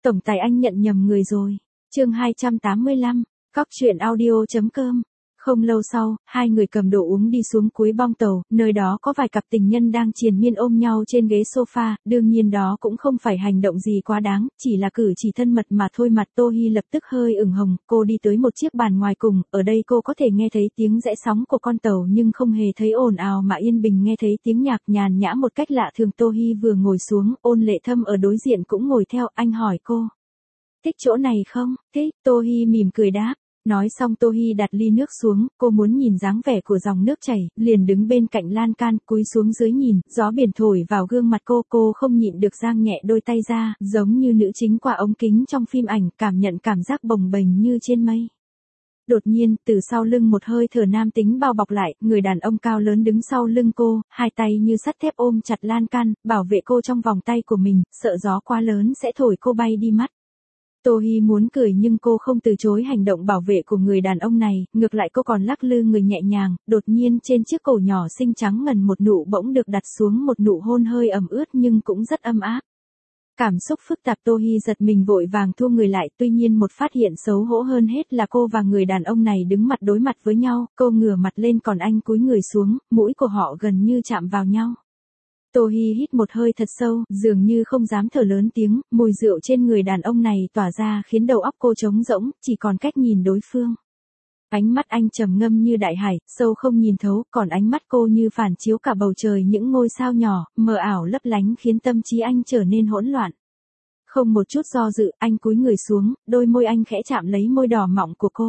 Tổng tài anh nhận nhầm người rồi. Chương 285, Cóc truyện audio.com. Không lâu sau, hai người cầm đồ uống đi xuống cuối bong tàu, nơi đó có vài cặp tình nhân đang triền miên ôm nhau trên ghế sofa, đương nhiên đó cũng không phải hành động gì quá đáng, chỉ là cử chỉ thân mật mà thôi. Mặt Tô Hi lập tức hơi ửng hồng, cô đi tới một chiếc bàn ngoài cùng, ở đây cô có thể nghe thấy tiếng rẽ sóng của con tàu nhưng không hề thấy ồn ào mà yên bình nghe thấy tiếng nhạc nhàn nhã một cách lạ thường. Tô Hi vừa ngồi xuống, Ôn Lệ Thâm ở đối diện cũng ngồi theo, anh hỏi cô. Thích chỗ này không? Thích, Tô Hi mỉm cười đáp. Nói xong Tô Hi đặt ly nước xuống, cô muốn nhìn dáng vẻ của dòng nước chảy, liền đứng bên cạnh lan can, cúi xuống dưới nhìn, gió biển thổi vào gương mặt cô không nhịn được dang nhẹ đôi tay ra, giống như nữ chính qua ống kính trong phim ảnh, cảm nhận cảm giác bồng bềnh như trên mây. Đột nhiên, từ sau lưng một hơi thở nam tính bao bọc lại, người đàn ông cao lớn đứng sau lưng cô, hai tay như sắt thép ôm chặt lan can, bảo vệ cô trong vòng tay của mình, sợ gió quá lớn sẽ thổi cô bay đi mất. Tô Hi muốn cười nhưng cô không từ chối hành động bảo vệ của người đàn ông này, ngược lại cô còn lắc lư người nhẹ nhàng, đột nhiên trên chiếc cổ nhỏ xinh trắng ngần một nụ bỗng được đặt xuống, một nụ hôn hơi ẩm ướt nhưng cũng rất ấm áp. Cảm xúc phức tạp, Tô Hi giật mình vội vàng thu người lại, tuy nhiên một phát hiện xấu hổ hơn hết là cô và người đàn ông này đứng mặt đối mặt với nhau, cô ngửa mặt lên còn anh cúi người xuống, mũi của họ gần như chạm vào nhau. Tô Hi hít một hơi thật sâu, dường như không dám thở lớn tiếng, mùi rượu trên người đàn ông này tỏa ra khiến đầu óc cô trống rỗng, chỉ còn cách nhìn đối phương. Ánh mắt anh trầm ngâm như đại hải, sâu không nhìn thấu, còn ánh mắt cô như phản chiếu cả bầu trời những ngôi sao nhỏ, mờ ảo lấp lánh khiến tâm trí anh trở nên hỗn loạn. Không một chút do dự, anh cúi người xuống, đôi môi anh khẽ chạm lấy môi đỏ mọng của cô.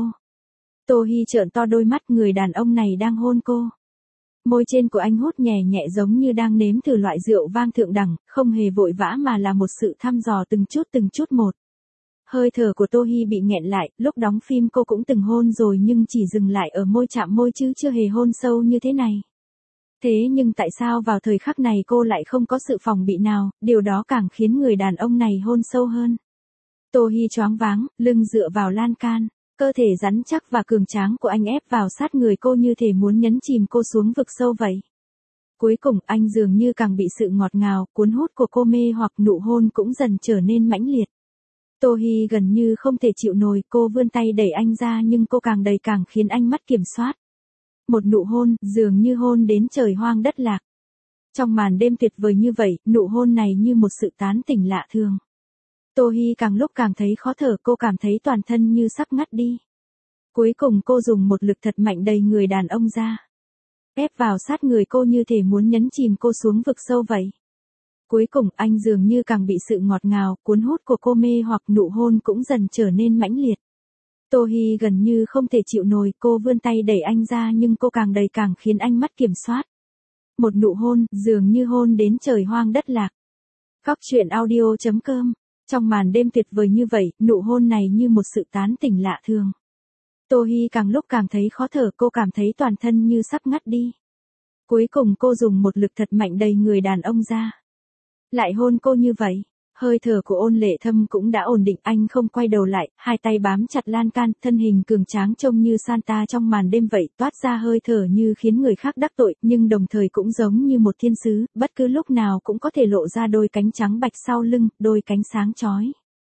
Tô Hi trợn to đôi mắt, người đàn ông này đang hôn cô. Môi trên của anh hút nhẹ nhẹ giống như đang nếm thử loại rượu vang thượng đẳng, không hề vội vã mà là một sự thăm dò từng chút một. Hơi thở của Tô Hi bị nghẹn lại, lúc đóng phim cô cũng từng hôn rồi nhưng chỉ dừng lại ở môi chạm môi chứ chưa hề hôn sâu như thế này. Thế nhưng tại sao vào thời khắc này cô lại không có sự phòng bị nào, điều đó càng khiến người đàn ông này hôn sâu hơn. Tô Hi choáng váng, lưng dựa vào lan can. Cơ thể rắn chắc và cường tráng của anh ép vào sát người cô như thể muốn nhấn chìm cô xuống vực sâu vậy. Cuối cùng anh dường như càng bị sự ngọt ngào, cuốn hút của cô mê hoặc, nụ hôn cũng dần trở nên mãnh liệt. Tô Hi gần như không thể chịu nổi, cô vươn tay đẩy anh ra nhưng cô càng đẩy càng khiến anh mất kiểm soát. Một nụ hôn, dường như hôn đến trời hoang đất lạc. Trong màn đêm tuyệt vời như vậy, nụ hôn này như một sự tán tỉnh lạ thường. Tô Hi càng lúc càng thấy khó thở, cô cảm thấy toàn thân như sắp ngắt đi. Cuối cùng cô dùng một lực thật mạnh đẩy người đàn ông ra. Ép vào sát người cô như thể muốn nhấn chìm cô xuống vực sâu vậy. Cuối cùng anh dường như càng bị sự ngọt ngào, cuốn hút của cô mê hoặc, nụ hôn cũng dần trở nên mãnh liệt. Tô Hi gần như không thể chịu nổi, cô vươn tay đẩy anh ra nhưng cô càng đẩy càng khiến anh mất kiểm soát. Một nụ hôn, dường như hôn đến trời hoang đất lạc. Cóc truyện audio.com. Trong màn đêm tuyệt vời như vậy, nụ hôn này như một sự tán tỉnh lạ thường. Tô Hi càng lúc càng thấy khó thở, cô cảm thấy toàn thân như sắp ngắt đi. Cuối cùng cô dùng một lực thật mạnh đẩy người đàn ông ra. Lại hôn cô như vậy. Hơi thở của Ôn Lệ Thâm cũng đã ổn định, anh không quay đầu lại, hai tay bám chặt lan can, thân hình cường tráng trông như Santa trong màn đêm vậy, toát ra hơi thở như khiến người khác đắc tội, nhưng đồng thời cũng giống như một thiên sứ, bất cứ lúc nào cũng có thể lộ ra đôi cánh trắng bạch sau lưng, đôi cánh sáng chói.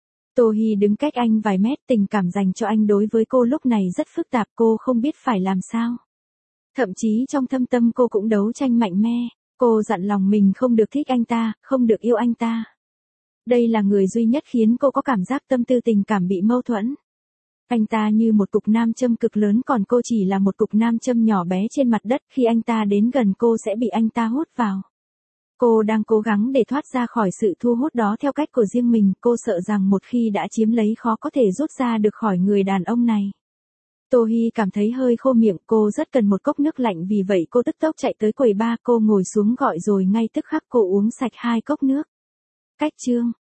Tô Hi đứng cách anh vài mét, tình cảm dành cho anh đối với cô lúc này rất phức tạp, cô không biết phải làm sao. Thậm chí trong thâm tâm cô cũng đấu tranh mạnh mẽ, cô dặn lòng mình không được thích anh ta, không được yêu anh ta. Đây là người duy nhất khiến cô có cảm giác tâm tư tình cảm bị mâu thuẫn. Anh ta như một cục nam châm cực lớn còn cô chỉ là một cục nam châm nhỏ bé trên mặt đất, khi anh ta đến gần cô sẽ bị anh ta hút vào. Cô đang cố gắng để thoát ra khỏi sự thu hút đó theo cách của riêng mình, cô sợ rằng một khi đã chiếm lấy khó có thể rút ra được khỏi người đàn ông này. Tô Hi cảm thấy hơi khô miệng, cô rất cần một cốc nước lạnh vì vậy cô tức tốc chạy tới quầy bar, cô ngồi xuống gọi rồi ngay tức khắc cô uống sạch 2 cốc nước. Cách chương